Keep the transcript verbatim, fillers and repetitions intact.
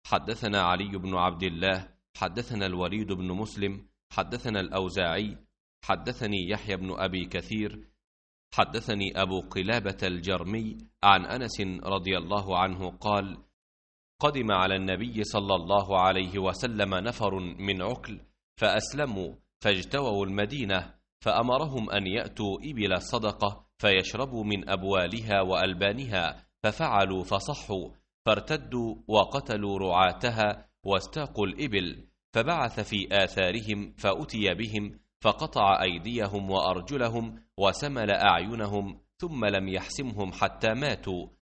حدثنا علي بن عبد الله حدثنا الوليد بن مسلم حدثنا الأوزاعي حدثني يحيى بن أبي كثير حدثني أبو قلابة الجرمي عن أنس رضي الله عنه قال: قدم على النبي صلى الله عليه وسلم نفر من عكل فأسلموا فاجتووا المدينة، فأمرهم أن يأتوا إبل الصدقة فيشربوا من أبوالها وألبانها، ففعلوا فصحوا، فارتدوا وقتلوا رعاتها واستاقوا الإبل، فبعث في آثارهم فأتي بهم فقطع أيديهم وأرجلهم وسمل أعينهم ثم لم يحسمهم حتى ماتوا،